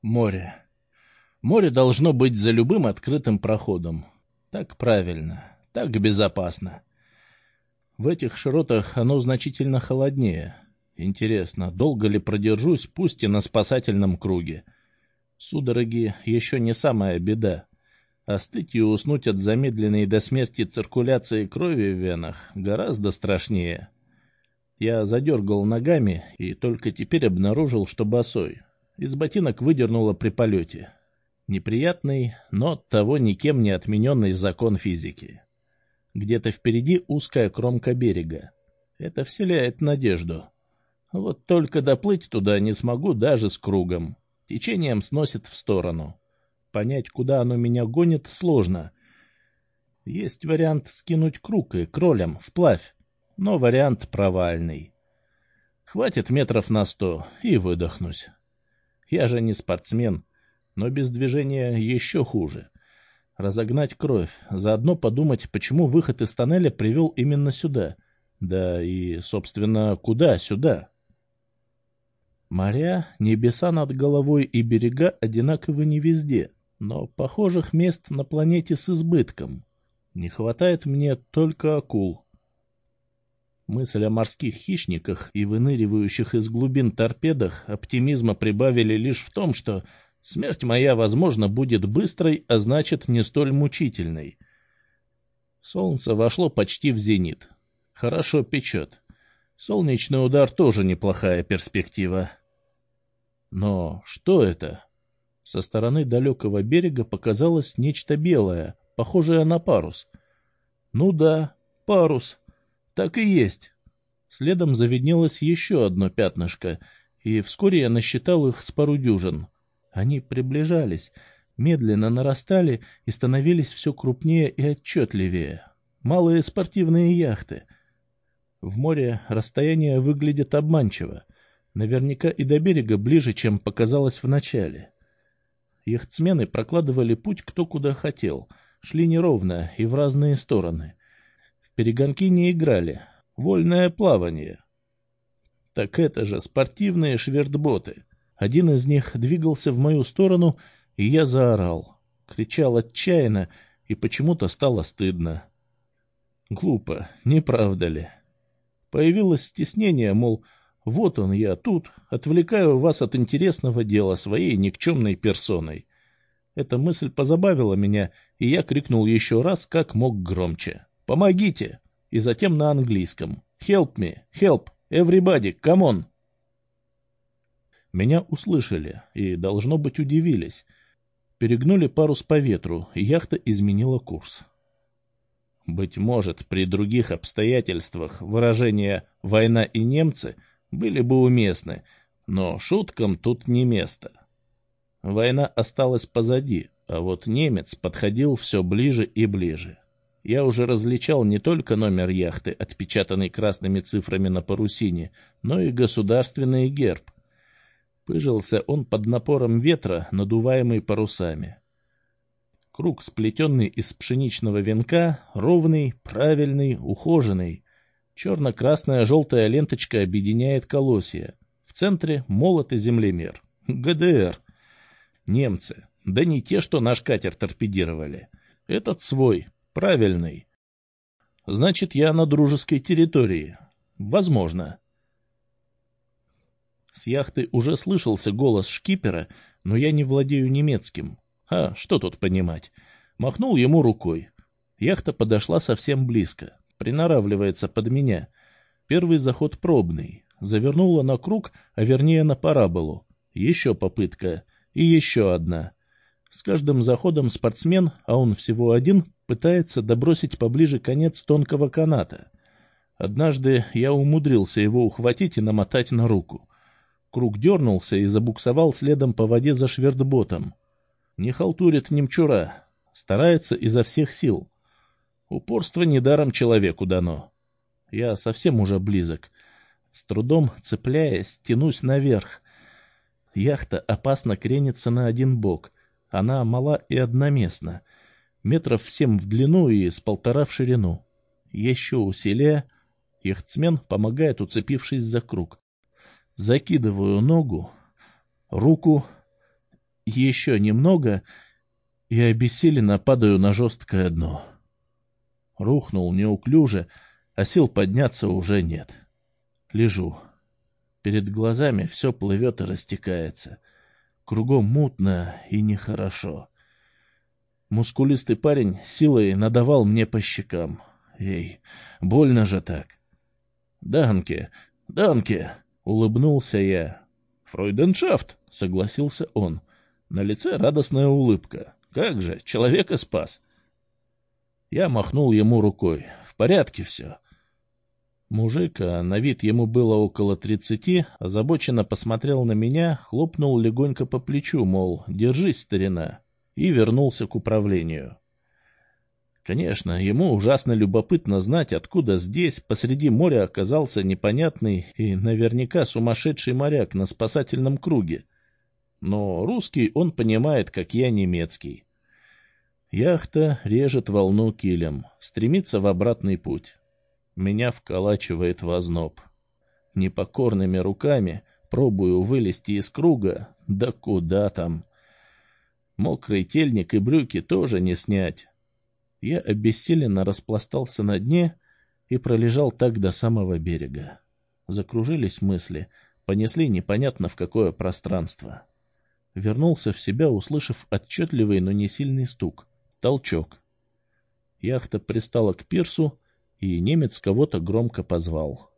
Море. Море должно быть за любым открытым проходом. Так правильно, так безопасно. В этих широтах оно значительно холоднее. Интересно, долго ли продержусь, пусть и на спасательном круге? Судороги еще не самая беда. Остыть и уснуть от замедленной до смерти циркуляции крови в венах гораздо страшнее. Я задергал ногами и только теперь обнаружил, что босой. Из ботинок выдернуло при полете. Неприятный, но оттого никем не отмененный закон физики. Где-то впереди узкая кромка берега. Это вселяет надежду. Вот только доплыть туда не смогу даже с кругом. Течением сносит в сторону. Понять, куда оно меня гонит, сложно. Есть вариант скинуть круг и кролем вплавь, но вариант провальный. Хватит метров на 100 и выдохнусь. Я же не спортсмен, но без движения еще хуже. Разогнать кровь, заодно подумать, почему выход из тоннеля привел именно сюда. Да и, собственно, куда сюда? Моря, небеса над головой и берега одинаковы не везде, но похожих мест на планете с избытком. Не хватает мне только акул. Мысль о морских хищниках и выныривающих из глубин торпедах оптимизма прибавили лишь в том, что смерть моя, возможно, будет быстрой, а значит, не столь мучительной. Солнце вошло почти в зенит. Хорошо печет. Солнечный удар тоже неплохая перспектива. Но что это? Со стороны далекого берега показалось нечто белое, похожее на парус. Ну да, парус. Так и есть. Следом завиднелось еще одно пятнышко, и вскоре я насчитал их с пару дюжин. Они приближались, медленно нарастали и становились все крупнее и отчетливее. Малые спортивные яхты. В море расстояние выглядит обманчиво. Наверняка и до берега ближе, чем показалось в начале. Яхтсмены прокладывали путь кто куда хотел, шли неровно и в разные стороны. В перегонки не играли, вольное плавание. Так это же спортивные швертботы. Один из них двигался в мою сторону, и я заорал. Кричал отчаянно, и почему-то стало стыдно. Глупо, не правда ли? Появилось стеснение, мол, вот он я тут, отвлекаю вас от интересного дела своей никчемной персоной. Эта мысль позабавила меня, и я крикнул еще раз, как мог громче. «Помогите!» И затем на английском. «Help me! Help! Everybody! Come on!» Меня услышали и, должно быть, удивились. Перегнули парус по ветру, и яхта изменила курс. Быть может, при других обстоятельствах выражения «война и немцы» были бы уместны, но шуткам тут не место. Война осталась позади, а вот немец подходил все ближе и ближе. Я уже различал не только номер яхты, отпечатанный красными цифрами на парусине, но и государственный герб. Пыжился он под напором ветра, надуваемый парусами. Круг, сплетенный из пшеничного венка, ровный, правильный, ухоженный. Черно-красная желтая ленточка объединяет колосья. В центре молот и землемер. ГДР. Немцы. Да не те, что наш катер торпедировали. Этот свой, правильный. Значит, я на дружеской территории. Возможно. С яхты уже слышался голос шкипера, но я не владею немецким. А что тут понимать? Махнул ему рукой. Яхта подошла совсем близко. Приноравливается под меня. Первый заход пробный. Завернула на круг, а вернее на параболу. Еще попытка. И еще одна. С каждым заходом спортсмен, а он всего один, пытается добросить поближе конец тонкого каната. Однажды я умудрился его ухватить и намотать на руку. Круг дернулся и забуксовал следом по воде за швертботом. Не халтурит немчура. Старается изо всех сил. Упорство недаром человеку дано. Я совсем уже близок. С трудом, цепляясь, тянусь наверх. Яхта опасно кренится на один бок. Она мала и одноместна. Метров в 7 в длину и с 1,5 в ширину. Еще усилия. Яхтсмен помогает, уцепившись за круг. Закидываю ногу, руку. Еще немного, и обессиленно падаю на жесткое дно. Рухнул неуклюже, а сил подняться уже нет. Лежу. Перед глазами все плывет и растекается. Кругом мутно и нехорошо. Мускулистый парень силой надавал мне по щекам. Эй, больно же так. «Данке, Данке!» — улыбнулся я. «Фройденшафт!» — согласился он. На лице радостная улыбка. «Как же, человека спас!» Я махнул ему рукой. «В порядке все». Мужик, а на вид ему было около 30, озабоченно посмотрел на меня, хлопнул легонько по плечу, мол, держись, старина, и вернулся к управлению. Конечно, ему ужасно любопытно знать, откуда здесь, посреди моря, оказался непонятный и наверняка сумасшедший моряк на спасательном круге. Но русский он понимает, как я немецкий. Яхта режет волну килем, стремится в обратный путь. Меня вколачивает в озноб. Непокорными руками пробую вылезти из круга, да куда там. Мокрый тельник и брюки тоже не снять. Я обессиленно распластался на дне и пролежал так до самого берега. Закружились мысли, понесли непонятно в какое пространство. Вернулся в себя, услышав отчетливый, но не сильный стук. Толчок. Яхта пристала к пирсу, и немец кого-то громко позвал.